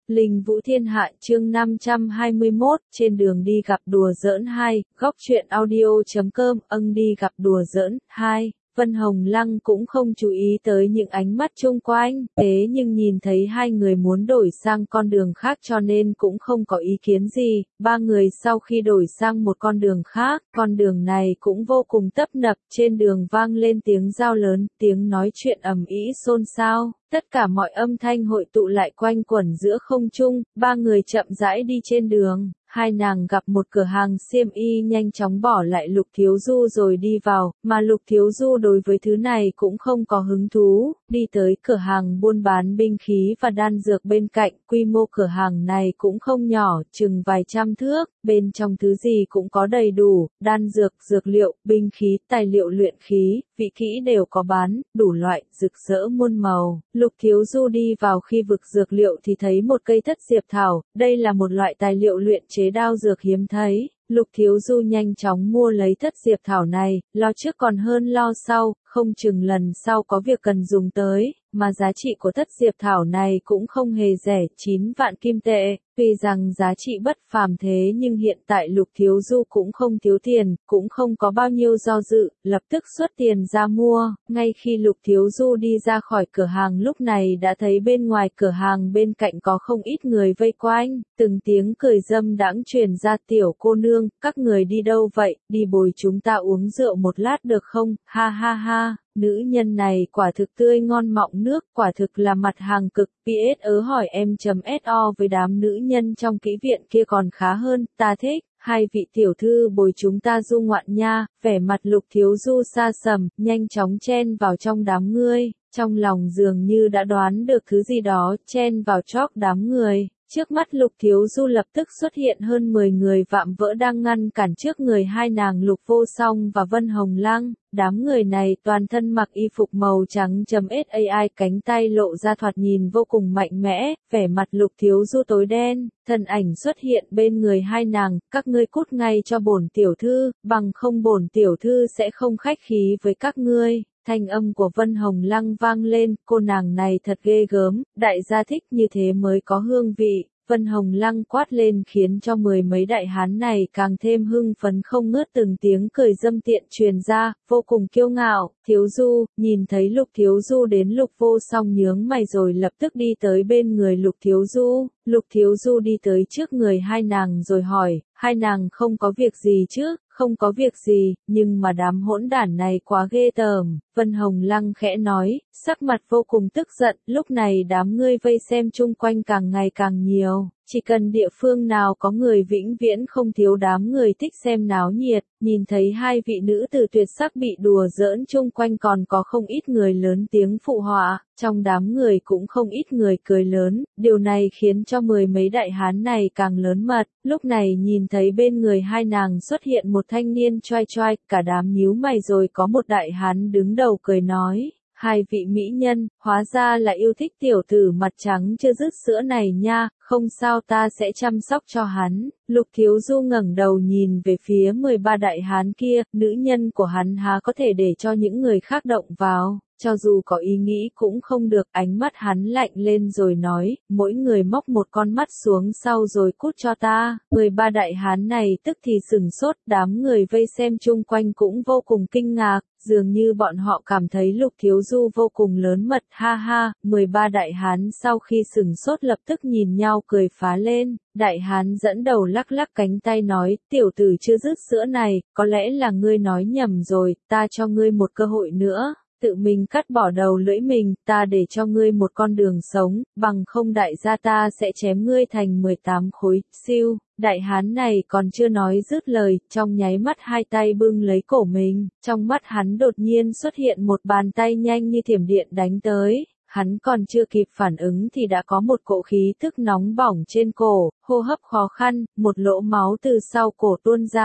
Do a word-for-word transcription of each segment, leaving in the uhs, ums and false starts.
Linh Vũ Thiên Hạ chương năm trăm hai mươi mốt, trên đường đi gặp đùa giỡn hai, góc truyện audio chấm com, âng đi gặp đùa giỡn, hai. Vân Hồng Lăng cũng không chú ý tới những ánh mắt chung quanh, thế nhưng nhìn thấy hai người muốn đổi sang con đường khác cho nên cũng không có ý kiến gì. Ba người sau khi đổi sang một con đường khác, con đường này cũng vô cùng tấp nập, trên đường vang lên tiếng rao lớn, tiếng nói chuyện ầm ĩ xôn xao. Tất cả mọi âm thanh hội tụ lại quanh quẩn giữa không trung, ba người chậm rãi đi trên đường. Hai nàng gặp một cửa hàng xiêm y nhanh chóng bỏ lại Lục Thiếu Du rồi đi vào, mà Lục Thiếu Du đối với thứ này cũng không có hứng thú, đi tới cửa hàng buôn bán binh khí và đan dược bên cạnh, quy mô cửa hàng này cũng không nhỏ, chừng vài trăm thước, bên trong thứ gì cũng có đầy đủ, đan dược, dược liệu, binh khí, tài liệu luyện khí, vị kỹ đều có bán, đủ loại, rực rỡ muôn màu. Lục Thiếu Du đi vào khi vực dược liệu thì thấy một cây thất diệp thảo, đây là một loại tài liệu luyện chế đao dược hiếm thấy. Lục Thiếu Du nhanh chóng mua lấy thất diệp thảo này, lo trước còn hơn lo sau, không chừng lần sau có việc cần dùng tới, mà giá trị của thất diệp thảo này cũng không hề rẻ, chín vạn kim tệ. Tuy rằng giá trị bất phàm thế nhưng hiện tại Lục Thiếu Du cũng không thiếu tiền, cũng không có bao nhiêu do dự, lập tức xuất tiền ra mua. Ngay khi Lục Thiếu Du đi ra khỏi cửa hàng lúc này đã thấy bên ngoài cửa hàng bên cạnh có không ít người vây quanh, từng tiếng cười dâm đãng truyền ra, tiểu cô nương, các người đi đâu vậy, đi bồi chúng ta uống rượu một lát được không, ha ha ha. Nữ nhân này quả thực tươi ngon mọng nước, quả thực là mặt hàng cực. pê ét ớ hỏi em chấm so với đám nữ nhân trong kỹ viện kia còn khá hơn, ta thích. Hai vị tiểu thư bồi chúng ta du ngoạn nha. Vẻ mặt Lục Thiếu Du xa sầm, nhanh chóng chen vào trong đám người, trong lòng dường như đã đoán được thứ gì đó, chen vào chóp đám người. Trước mắt Lục Thiếu Du lập tức xuất hiện hơn mười người vạm vỡ đang ngăn cản trước người hai nàng Lục Vô Song và Vân Hồng Lăng. Đám người này toàn thân mặc y phục màu trắng chấm sai, cánh tay lộ ra thoạt nhìn vô cùng mạnh mẽ, vẻ mặt Lục Thiếu Du tối đen, thân ảnh xuất hiện bên người hai nàng, các ngươi cút ngay cho bổn tiểu thư, bằng không bổn tiểu thư sẽ không khách khí với các ngươi. Thanh âm của Vân Hồng Lăng vang lên, cô nàng này thật ghê gớm, đại gia thích như thế mới có hương vị. Vân Hồng Lăng quát lên khiến cho mười mấy đại hán này càng thêm hưng phấn không ngớt, từng tiếng cười dâm tiện truyền ra, vô cùng kiêu ngạo. Thiếu Du, nhìn thấy Lục Thiếu Du đến, Lục Vô Song nhướng mày rồi lập tức đi tới bên người Lục Thiếu Du. Lục Thiếu Du đi tới trước người hai nàng rồi hỏi, hai nàng không có việc gì chứ? Không có việc gì, nhưng mà đám hỗn đản này quá ghê tởm. Vân Hồng Lăng khẽ nói, sắc mặt vô cùng tức giận, lúc này đám ngươi vây xem chung quanh càng ngày càng nhiều. Chỉ cần địa phương nào có người vĩnh viễn không thiếu đám người thích xem náo nhiệt, nhìn thấy hai vị nữ tử tuyệt sắc bị đùa giỡn chung quanh còn có không ít người lớn tiếng phụ họa, trong đám người cũng không ít người cười lớn, điều này khiến cho mười mấy đại hán này càng lớn mật. Lúc này nhìn thấy bên người hai nàng xuất hiện một thanh niên choai choai, cả đám nhíu mày rồi có một đại hán đứng đầu cười nói. Hai vị mỹ nhân, hóa ra là yêu thích tiểu tử mặt trắng chưa dứt sữa này nha, không sao ta sẽ chăm sóc cho hắn. Lục Thiếu Du ngẩng đầu nhìn về phía mười ba đại hán kia, nữ nhân của hắn há có thể để cho những người khác động vào, cho dù có ý nghĩ cũng không được. Ánh mắt hắn lạnh lên rồi nói, mỗi người móc một con mắt xuống sau rồi cút cho ta. mười ba đại hán này tức thì sửng sốt, đám người vây xem chung quanh cũng vô cùng kinh ngạc. Dường như bọn họ cảm thấy Lục Thiếu Du vô cùng lớn mật, ha ha. Mười ba đại hán sau khi sửng sốt lập tức nhìn nhau cười phá lên. Đại hán dẫn đầu lắc lắc cánh tay nói, tiểu tử chưa dứt sữa này, có lẽ là ngươi nói nhầm rồi, ta cho ngươi một cơ hội nữa. Tự mình cắt bỏ đầu lưỡi mình, ta để cho ngươi một con đường sống, bằng không đại gia ta sẽ chém ngươi thành mười tám khối, siêu. Đại hán này còn chưa nói dứt lời, trong nháy mắt hai tay bưng lấy cổ mình, trong mắt hắn đột nhiên xuất hiện một bàn tay nhanh như thiểm điện đánh tới. Hắn còn chưa kịp phản ứng thì đã có một cỗ khí tức nóng bỏng trên cổ, hô hấp khó khăn, một lỗ máu từ sau cổ tuôn ra.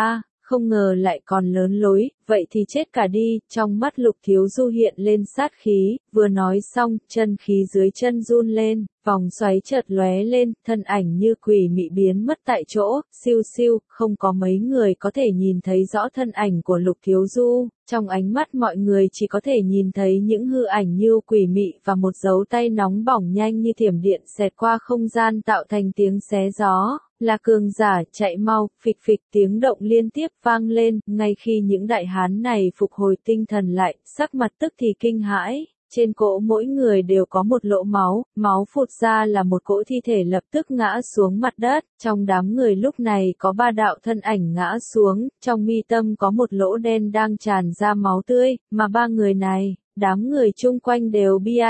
không ngờ lại còn lớn lối, vậy thì chết cả đi, trong mắt Lục Thiếu Du hiện lên sát khí, vừa nói xong, chân khí dưới chân run lên, vòng xoáy chợt lóe lên, thân ảnh như quỷ mị biến mất tại chỗ, siêu siêu, không có mấy người có thể nhìn thấy rõ thân ảnh của Lục Thiếu Du, trong ánh mắt mọi người chỉ có thể nhìn thấy những hư ảnh như quỷ mị và một dấu tay nóng bỏng nhanh như thiểm điện xẹt qua không gian tạo thành tiếng xé gió. Là cường giả, chạy mau, phịch phịch tiếng động liên tiếp vang lên, ngay khi những đại hán này phục hồi tinh thần lại, sắc mặt tức thì kinh hãi, trên cỗ mỗi người đều có một lỗ máu, máu phụt ra là một cỗ thi thể lập tức ngã xuống mặt đất, trong đám người lúc này có ba đạo thân ảnh ngã xuống, trong mi tâm có một lỗ đen đang tràn ra máu tươi, mà ba người này. Đám người chung quanh đều bia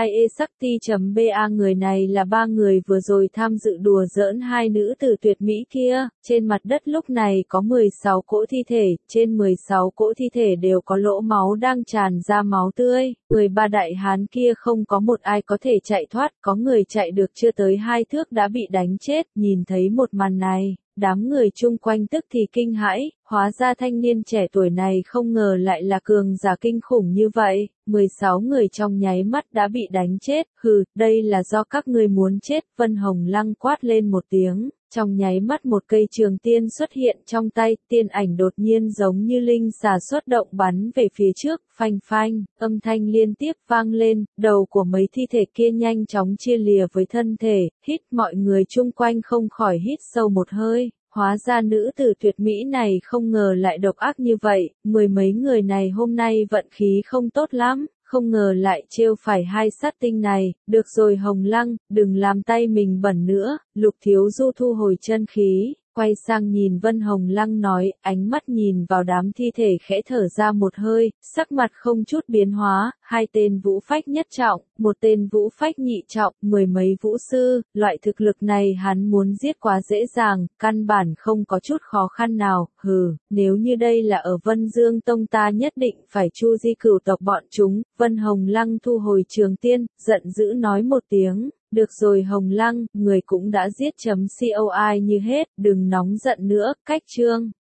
Sakti.ba người này là ba người vừa rồi tham dự đùa giỡn hai nữ tử tuyệt mỹ kia, trên mặt đất lúc này có mười sáu cỗ thi thể, trên mười sáu cỗ thi thể đều có lỗ máu đang tràn ra máu tươi, người ba đại hán kia không có một ai có thể chạy thoát, có người chạy được chưa tới hai thước đã bị đánh chết, nhìn thấy một màn này. Đám người chung quanh tức thì kinh hãi, hóa ra thanh niên trẻ tuổi này không ngờ lại là cường giả kinh khủng như vậy, mười sáu người trong nháy mắt đã bị đánh chết, hừ, đây là do các ngươi muốn chết, Vân Hồng Lăng quát lên một tiếng. Trong nháy mắt một cây trường tiên xuất hiện trong tay, tiên ảnh đột nhiên giống như linh xà xuất động bắn về phía trước, phanh phanh, âm thanh liên tiếp vang lên, đầu của mấy thi thể kia nhanh chóng chia lìa với thân thể, hít mọi người chung quanh không khỏi hít sâu một hơi. Hóa ra nữ tử tuyệt mỹ này không ngờ lại độc ác như vậy, mười mấy người này hôm nay vận khí không tốt lắm. Không ngờ lại trêu phải hai sát tinh này, được rồi Hồng Lăng, đừng làm tay mình bẩn nữa, Lục Thiếu Du thu hồi chân khí, quay sang nhìn Vân Hồng Lăng nói, ánh mắt nhìn vào đám thi thể khẽ thở ra một hơi, sắc mặt không chút biến hóa, hai tên vũ phách nhất trọng, một tên vũ phách nhị trọng, mười mấy vũ sư, loại thực lực này hắn muốn giết quá dễ dàng, căn bản không có chút khó khăn nào, hừ, nếu như đây là ở Vân Dương Tông ta nhất định phải chu di cửu tộc bọn chúng, Vân Hồng Lăng thu hồi trường tiên, giận dữ nói một tiếng. Được rồi Hồng Lăng, người cũng đã giết chấm coi như hết, đừng nóng giận nữa, cách chương.